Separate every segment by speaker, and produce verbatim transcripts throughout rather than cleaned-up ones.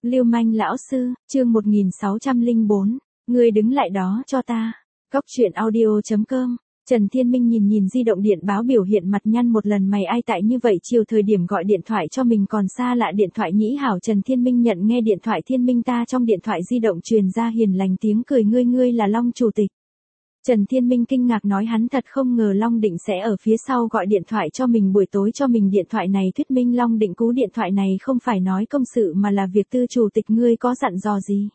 Speaker 1: Lưu manh lão sư, chương một nghìn sáu trăm lẻ bốn, ngươi đứng lại đó cho ta. Cóc truyện audio chấm com. Trần Thiên Minh nhìn nhìn di động điện báo biểu hiện mặt nhăn một lần, mày ai tại như vậy, chiều thời điểm gọi điện thoại cho mình còn xa lạ điện thoại nhĩ hảo. Trần Thiên Minh nhận nghe điện thoại. Thiên Minh ta trong điện thoại di động truyền ra hiền lành tiếng cười, ngươi ngươi là Long chủ tịch. Trần Thiên Minh kinh ngạc nói hắn thật không ngờ Long Định sẽ ở phía sau gọi điện thoại cho mình buổi tối cho mình điện thoại này thuyết minh Long Định cú điện thoại này không phải nói công sự mà là việc tư. Chủ tịch ngươi có dặn dò gì?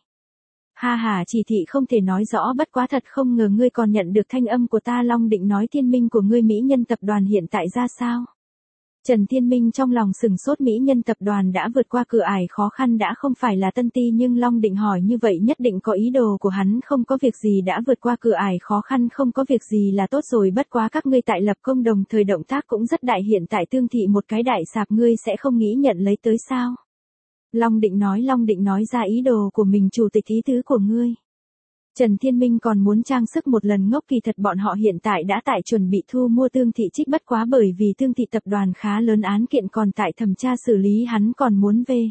Speaker 1: Ha ha, chỉ thị không thể nói rõ, bất quá thật không ngờ ngươi còn nhận được thanh âm của ta. Long Định nói Thiên Minh của ngươi Mỹ Nhân tập đoàn hiện tại ra sao? Trần Thiên Minh trong lòng sừng sốt, Mỹ Nhân tập đoàn đã vượt qua cửa ải khó khăn, đã không phải là Tân Ti, nhưng Long Định hỏi như vậy nhất định có ý đồ của hắn. Không có việc gì, đã vượt qua cửa ải khó khăn không có việc gì là tốt rồi, bất quá các ngươi tại lập công đồng thời động tác cũng rất đại, hiện tại Tương Thị một cái đại sạp ngươi sẽ không nghĩ nhận lấy tới sao? Long Định nói, Long Định nói ra ý đồ của mình. Chủ tịch, ý tứ của ngươi? Trần Thiên Minh còn muốn trang sức một lần ngốc, kỳ thật bọn họ hiện tại đã tại chuẩn bị thu mua Tương Thị trích, bất quá bởi vì Tương Thị tập đoàn khá lớn, án kiện còn tại thẩm tra xử lý, hắn còn muốn về.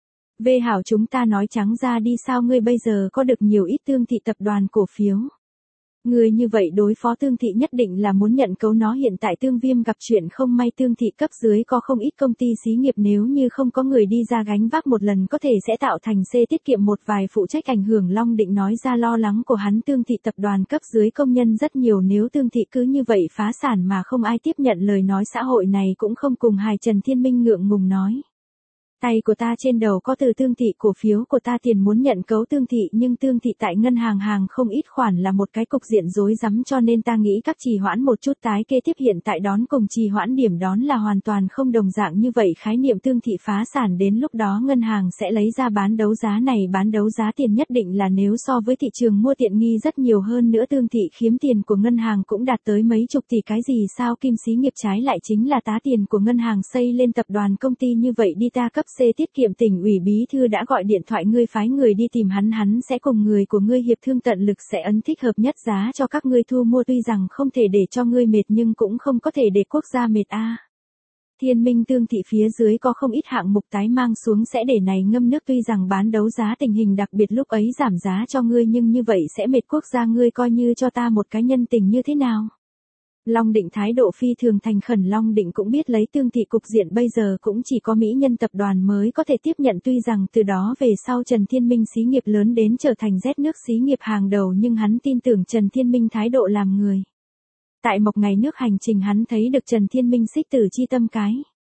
Speaker 1: Về hảo, chúng ta nói trắng ra đi, sao ngươi bây giờ có được nhiều ít Tương Thị tập đoàn cổ phiếu? Ngươi như vậy đối phó Tương Thị nhất định là muốn nhận cấu nó. Hiện tại Tương Viêm gặp chuyện không may, Tương Thị cấp dưới có không ít công ty xí nghiệp, nếu như không có người đi ra gánh vác một lần có thể sẽ tạo thành C tiết kiệm một vài phụ trách ảnh hưởng. Long Định nói ra lo lắng của hắn. Tương Thị tập đoàn cấp dưới công nhân rất nhiều, nếu Tương Thị cứ như vậy phá sản mà không ai tiếp nhận, lời nói xã hội này cũng không cùng hài. Trần Thiên Minh ngượng ngùng nói. Tay của ta trên đầu có từ Tương Thị, cổ phiếu của ta tiền muốn nhận cấu Tương Thị, nhưng Tương Thị tại ngân hàng hàng không ít khoản, là một cái cục diện rối rắm, cho nên ta nghĩ các trì hoãn một chút tái kế tiếp. Hiện tại đón cùng trì hoãn điểm đón là hoàn toàn không đồng dạng như vậy khái niệm. Tương Thị phá sản đến lúc đó ngân hàng sẽ lấy ra bán đấu giá này, bán đấu giá tiền nhất định là nếu so với thị trường mua tiện nghi rất nhiều, hơn nữa Tương Thị khiếm tiền của ngân hàng cũng đạt tới mấy chục tỷ cái gì sao Kim xí nghiệp, trái lại chính là tá tiền của ngân hàng xây lên tập đoàn công ty như vậy đi. Ta cấp C tiết kiệm, tỉnh ủy bí thư đã gọi điện thoại, ngươi phái người đi tìm hắn, hắn sẽ cùng người của ngươi hiệp thương, tận lực sẽ ấn thích hợp nhất giá cho các ngươi thu mua, tuy rằng không thể để cho ngươi mệt nhưng cũng không có thể để quốc gia mệt a. À. Thiên Minh, Tương Thị phía dưới có không ít hạng mục tái mang xuống sẽ để này ngâm nước, tuy rằng bán đấu giá tình hình đặc biệt lúc ấy giảm giá cho ngươi, nhưng như vậy sẽ mệt quốc gia, ngươi coi như cho ta một cái nhân tình như thế nào? Long Định thái độ phi thường thành khẩn. Long Định cũng biết lấy Tương Thị cục diện bây giờ cũng chỉ có Mỹ Nhân tập đoàn mới có thể tiếp nhận, tuy rằng từ đó về sau Trần Thiên Minh xí nghiệp lớn đến trở thành rét nước xí nghiệp hàng đầu, nhưng hắn tin tưởng Trần Thiên Minh thái độ làm người. Tại một ngày nước hành trình hắn thấy được Trần Thiên Minh xích tử chi tâm cái.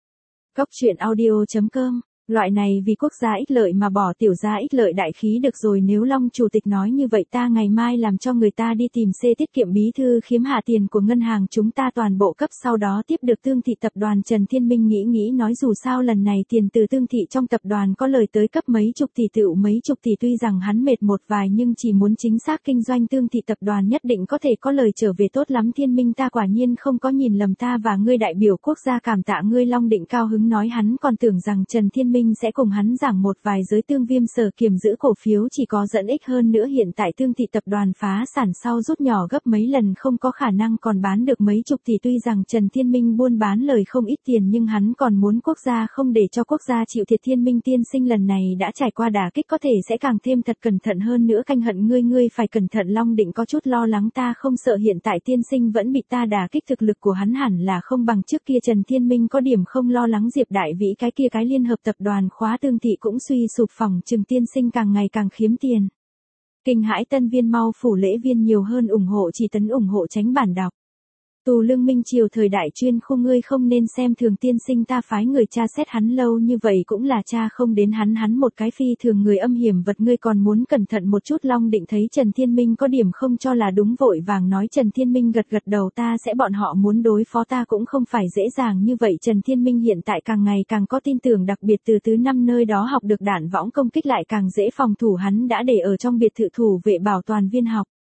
Speaker 1: Cóc truyện audio chấm com. Loại này vì quốc gia ích lợi mà bỏ tiểu gia ích lợi đại khí được rồi. Nếu Long chủ tịch nói như vậy, ta ngày mai làm cho người ta đi tìm C tiết kiệm bí thư khiếm hạ tiền của ngân hàng chúng ta toàn bộ cấp, sau đó tiếp được Tương Thị tập đoàn. Trần Thiên Minh nghĩ nghĩ nói dù sao lần này tiền từ Tương Thị trong tập đoàn có lời tới cấp mấy chục tỷ, tựu mấy chục tỷ, tuy rằng hắn mệt một vài nhưng chỉ muốn chính xác kinh doanh Tương Thị tập đoàn nhất định có thể có lời trở về tốt lắm. Thiên Minh, ta quả nhiên không có nhìn lầm, ta và ngươi đại biểu quốc gia cảm tạ ngươi. Long Định cao hứng nói, hắn còn tưởng rằng Trần Thiên Minh sẽ cùng hắn giảng một vài giới Tương Viêm sở kiềm giữ cổ phiếu chỉ có dẫn ích, hơn nữa hiện tại Tương Thị tập đoàn phá sản sau rút nhỏ gấp mấy lần, không có khả năng còn bán được mấy chục tỷ. Tuy rằng Trần Thiên Minh buôn bán lời không ít tiền nhưng hắn còn muốn quốc gia không để cho quốc gia chịu thiệt. Thiên Minh tiên sinh lần này đã trải qua đả kích, có thể sẽ càng thêm thật cẩn thận hơn nữa, canh hận ngươi, ngươi phải cẩn thận. Long Định có chút lo lắng, ta không sợ, hiện tại tiên sinh vẫn bị ta đả kích, thực lực của hắn hẳn là không bằng trước kia. Trần Thiên Minh có điểm không lo lắng. Diệp Đại Vĩ cái kia cái liên hợp tập đoàn khóa Tương Thị cũng suy sụp, phòng trừng tiên sinh càng ngày càng khiếm tiền. Kinh hãi tân viên mau phủ lễ viên nhiều hơn ủng hộ chỉ tấn, ủng hộ tránh bản đọc. Tù Lương Minh triều thời đại chuyên khu, ngươi không nên xem thường tiên sinh, ta phái người tra xét hắn lâu như vậy cũng là tra không đến hắn, hắn một cái phi thường người âm hiểm vật, ngươi còn muốn cẩn thận một chút. Long Định thấy Trần Thiên Minh có điểm không cho là đúng, vội vàng nói. Trần Thiên Minh gật gật đầu, ta sẽ, bọn họ muốn đối phó ta cũng không phải dễ dàng như vậy. Trần Thiên Minh hiện tại càng ngày càng có tin tưởng, đặc biệt từ tứ năm nơi đó học được đạn võng công kích lại càng dễ phòng thủ, hắn đã để ở trong biệt thự thủ vệ bảo toàn viên học.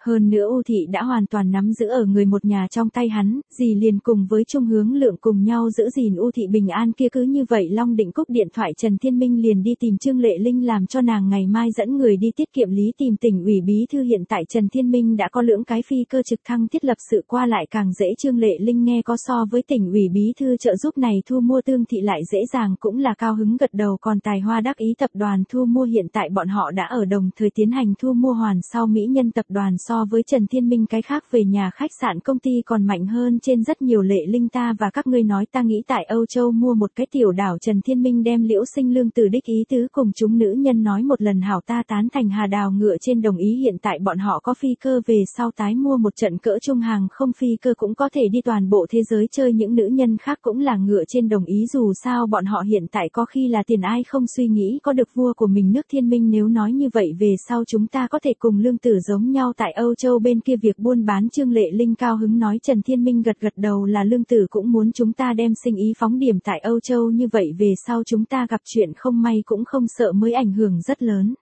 Speaker 1: Hơn nữa U Thị đã hoàn toàn nắm giữ ở người một nhà trong tay hắn, dì liền cùng với Trung Hướng Lượng cùng nhau giữ gìn U Thị bình an kia. Cứ như vậy Long Định cúp điện thoại, Trần Thiên Minh liền đi tìm Trương Lệ Linh làm cho nàng ngày mai dẫn người đi tiết kiệm lý tìm tỉnh ủy bí thư. Hiện tại Trần Thiên Minh đã có lưỡng cái phi cơ trực thăng, thiết lập sự qua lại càng dễ. Trương Lệ Linh nghe có so với tỉnh ủy bí thư trợ giúp này thu mua Tương Thị lại dễ dàng, cũng là cao hứng gật đầu. Còn Tài Hoa đắc ý tập đoàn thu mua, hiện tại bọn họ đã ở đồng thời tiến hành thu mua hoàn sau Mỹ Nhân tập đoàn. So với Trần Thiên Minh cái khác về nhà khách sạn công ty còn mạnh hơn trên rất nhiều. Lệ Linh, ta và các ngươi nói, ta nghĩ tại Âu Châu mua một cái tiểu đảo. Trần Thiên Minh đem Liễu Sinh Lương từ đích ý tứ cùng chúng nữ nhân nói một lần, hảo, ta tán thành. Hà Đào ngựa trên đồng ý. Hiện tại bọn họ có phi cơ, về sau tái mua một trận cỡ trung hàng không phi cơ cũng có thể đi toàn bộ thế giới chơi. Những nữ nhân khác cũng là ngựa trên đồng ý, dù sao bọn họ hiện tại có khi là tiền ai không suy nghĩ có được vua của mình nước. Thiên Minh, nếu nói như vậy về sau chúng ta có thể cùng Lương Tử giống nhau tại Âu Châu bên kia việc buôn bán. Trương Lệ Linh cao hứng nói. Trần Thiên Minh gật gật đầu, là Lương Tử cũng muốn chúng ta đem sinh ý phóng điểm tại Âu Châu, như vậy về sau chúng ta gặp chuyện không may cũng không sợ, mới ảnh hưởng rất lớn.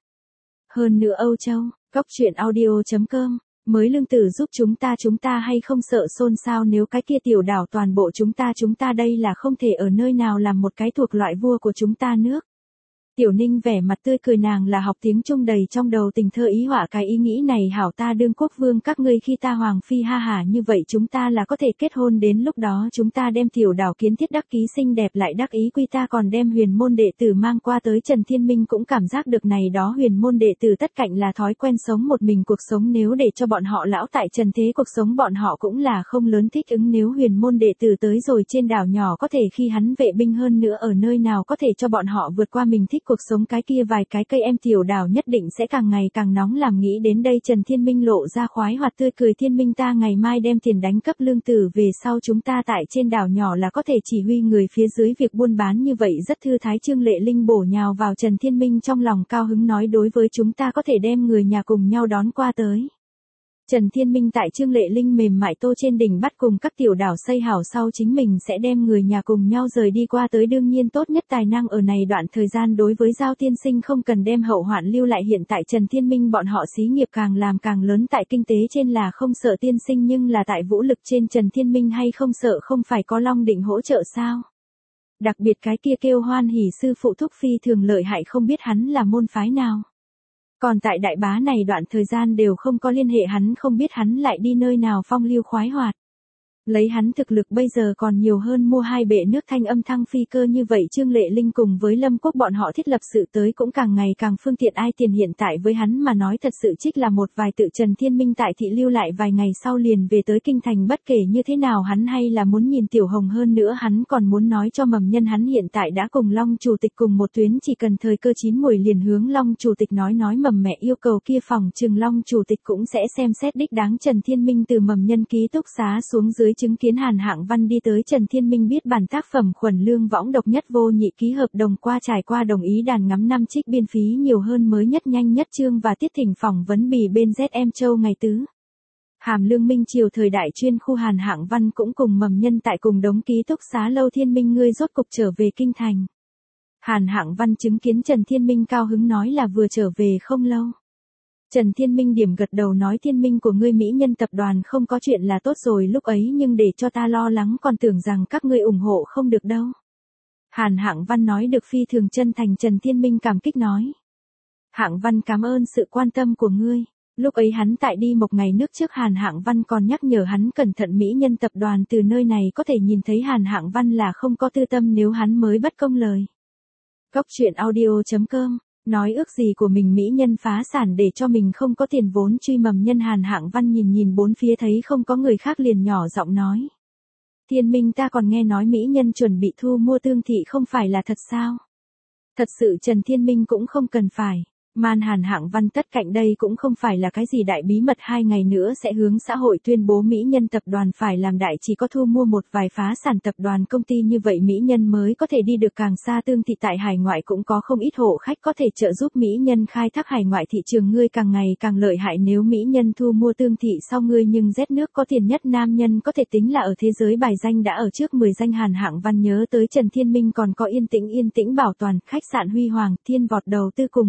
Speaker 1: Hơn nữa Âu Châu, Cóc Truyện Audio chấm com, mới Lương Tử giúp chúng ta, chúng ta hay không sợ xôn xao nếu cái kia tiểu đảo toàn bộ chúng ta chúng ta đây là không thể ở nơi nào làm một cái thuộc loại vua của chúng ta nước. Tiểu Ninh vẻ mặt tươi cười, nàng là học tiếng Trung, đầy trong đầu tình thơ ý họa cái ý nghĩ này, hảo, ta đương quốc vương, các ngươi khi ta hoàng phi, ha ha, như vậy chúng ta là có thể kết hôn, đến lúc đó chúng ta đem tiểu đảo kiến thiết đắc ký xinh đẹp lại đắc ý quy, ta còn đem huyền môn đệ tử mang qua tới. Trần Thiên Minh cũng cảm giác được này đó huyền môn đệ tử tất cạnh là thói quen sống một mình cuộc sống, nếu để cho bọn họ lão tại trần thế cuộc sống bọn họ cũng là không lớn thích ứng. Nếu huyền môn đệ tử tới rồi trên đảo nhỏ có thể khi hắn vệ binh, hơn nữa ở nơi nào có thể cho bọn họ vượt qua mình thích cuộc sống, cái kia vài cái cây em tiểu đảo nhất định sẽ càng ngày càng nóng. Làm nghĩ đến đây Trần Thiên Minh lộ ra khoái hoạt tươi cười. Thiên Minh, ta ngày mai đem tiền đánh cấp Lương Tử, về sau chúng ta tại trên đảo nhỏ là có thể chỉ huy người phía dưới việc buôn bán, như vậy rất thư thái. Trương Lệ Linh bổ nhào vào Trần Thiên Minh trong lòng cao hứng nói, đối với chúng ta có thể đem người nhà cùng nhau đón qua tới. Trần Thiên Minh tại Trương Lệ Linh mềm mại tô trên đỉnh bắt cùng các tiểu đảo xây hảo sau, chính mình sẽ đem người nhà cùng nhau rời đi qua tới. Đương nhiên tốt nhất tài năng ở này đoạn thời gian đối với Giao tiên sinh không cần đem hậu hoạn lưu lại. Hiện tại Trần Thiên Minh bọn họ xí nghiệp càng làm càng lớn, tại kinh tế trên là không sợ tiên sinh, nhưng là tại vũ lực trên Trần Thiên Minh hay không sợ, không phải có Long Định hỗ trợ sao? Đặc biệt cái kia kêu Hoan Hỷ sư phụ thúc phi thường lợi hại, không biết hắn là môn phái nào. Còn tại đại bá này đoạn thời gian đều không có liên hệ hắn, không biết hắn lại đi nơi nào phong lưu khoái hoạt. Lấy hắn thực lực bây giờ còn nhiều hơn mua hai bệ nước thanh âm thăng phi cơ, như vậy Trương Lệ Linh cùng với Lâm Quốc bọn họ thiết lập sự tới cũng càng ngày càng phương tiện. Ai tiền hiện tại với hắn mà nói thật sự trích là một vài tự. Trần Thiên Minh tại thị lưu lại vài ngày sau liền về tới kinh thành, bất kể như thế nào hắn hay là muốn nhìn Tiểu Hồng, hơn nữa hắn còn muốn nói cho mầm nhân hắn hiện tại đã cùng Long chủ tịch cùng một tuyến, chỉ cần thời cơ chín muồi liền hướng Long chủ tịch nói nói mầm mẹ yêu cầu kia, phòng trừng Long chủ tịch cũng sẽ xem xét đích đáng. Trần Thiên Minh từ mầm nhân ký túc xá xuống dưới chứng kiến Hàn Hạng Văn đi tới. Trần Thiên Minh biết bản tác phẩm Khuẩn Lương Võng độc nhất vô nhị, ký hợp đồng qua trải qua đồng ý đàn ngắm năm trích biên phí nhiều hơn, mới nhất nhanh nhất chương và tiết thỉnh phỏng vấn bì bên Z M Châu ngày tứ. Hàm Lương Minh Triều thời đại chuyên khu. Hàn Hạng Văn cũng cùng mầm nhân tại cùng đống ký túc xá lâu. Thiên Minh, ngươi rốt cục trở về kinh thành. Hàn Hạng Văn chứng kiến Trần Thiên Minh cao hứng nói là vừa trở về không lâu. Trần Thiên Minh điểm gật đầu nói, Thiên Minh của ngươi Mỹ Nhân tập đoàn không có chuyện là tốt rồi, lúc ấy nhưng để cho ta lo lắng, còn tưởng rằng các ngươi ủng hộ không được đâu. Hàn Hạng Văn nói được phi thường chân thành. Trần Thiên Minh cảm kích nói, Hạng Văn cảm ơn sự quan tâm của ngươi. Lúc ấy hắn tại đi một ngày nước trước, Hàn Hạng Văn còn nhắc nhở hắn cẩn thận, Mỹ Nhân tập đoàn từ nơi này có thể nhìn thấy Hàn Hạng Văn là không có tư tâm, nếu hắn mới bất công lời. Cóc Truyện Audio chấm com, nói ước gì của mình Mỹ Nhân phá sản để cho mình không có tiền vốn truy mầm nhân. Hàn Hạng Văn nhìn nhìn bốn phía thấy không có người khác liền nhỏ giọng nói, Thiên Minh, ta còn nghe nói Mỹ Nhân chuẩn bị thu mua Tương Thị, không phải là thật sao? Thật sự. Trần Thiên Minh cũng không cần phải man. Hàn Hạng Văn tất cạnh đây cũng không phải là cái gì đại bí mật, hai ngày nữa sẽ hướng xã hội tuyên bố Mỹ Nhân tập đoàn phải làm đại, chỉ có thu mua một vài phá sản tập đoàn công ty, như vậy Mỹ Nhân mới có thể đi được càng xa. Tương Thị tại hải ngoại cũng có không ít hộ khách có thể trợ giúp Mỹ Nhân khai thác hải ngoại thị trường, ngươi càng ngày càng lợi hại, nếu Mỹ Nhân thu mua Tương Thị sau ngươi nhưng rét nước có tiền nhất nam nhân có thể tính là ở thế giới bài danh đã ở trước mười danh. Hàn Hạng Văn nhớ tới Trần Thiên Minh còn có Yên Tĩnh. Yên Tĩnh Bảo Toàn, khách sạn Huy Hoàng, Thiên Vọt đầu tư cùng với Diệu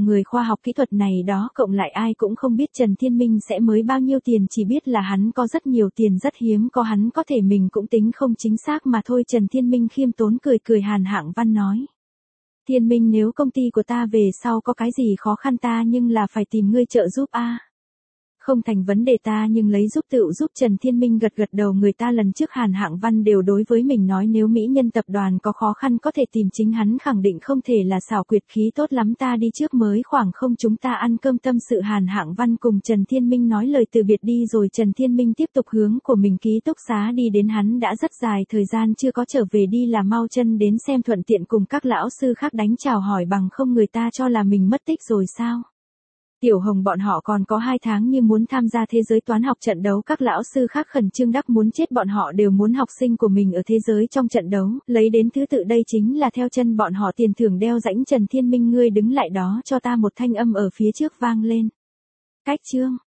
Speaker 1: người khoa học kỹ thuật này đó cộng lại ai cũng không biết Trần Thiên Minh sẽ mới bao nhiêu tiền, chỉ biết là hắn có rất nhiều tiền, rất hiếm có, hắn có thể mình cũng tính không chính xác mà thôi. Trần Thiên Minh khiêm tốn cười cười. Hàn Hạng Văn nói. Thiên Minh, nếu công ty của ta về sau có cái gì khó khăn ta nhưng là phải tìm ngươi trợ giúp a. Không thành vấn đề, ta nhưng lấy giúp tựu giúp. Trần Thiên Minh gật gật đầu. Người ta lần trước Hàn Hạng Văn đều đối với mình nói nếu Mỹ Nhân tập đoàn có khó khăn có thể tìm chính hắn, khẳng định không thể là xảo quyệt, khí tốt lắm, ta đi trước mới khoảng không, chúng ta ăn cơm tâm sự. Hàn Hạng Văn cùng Trần Thiên Minh nói lời từ biệt đi rồi. Trần Thiên Minh tiếp tục hướng của mình ký túc xá đi đến, hắn đã rất dài thời gian chưa có trở về, đi là mau chân đến xem thuận tiện cùng các lão sư khác đánh chào hỏi, bằng không người ta cho là mình mất tích rồi sao. Tiểu Hồng bọn họ còn có hai tháng như muốn tham gia thế giới toán học trận đấu, các lão sư khác khẩn trương đắc muốn chết, bọn họ đều muốn học sinh của mình ở thế giới trong trận đấu, lấy đến thứ tự, đây chính là theo chân bọn họ tiền thưởng đeo rãnh. Trần Thiên Minh, ngươi đứng lại đó cho ta, một thanh âm ở phía trước vang lên. Cách chương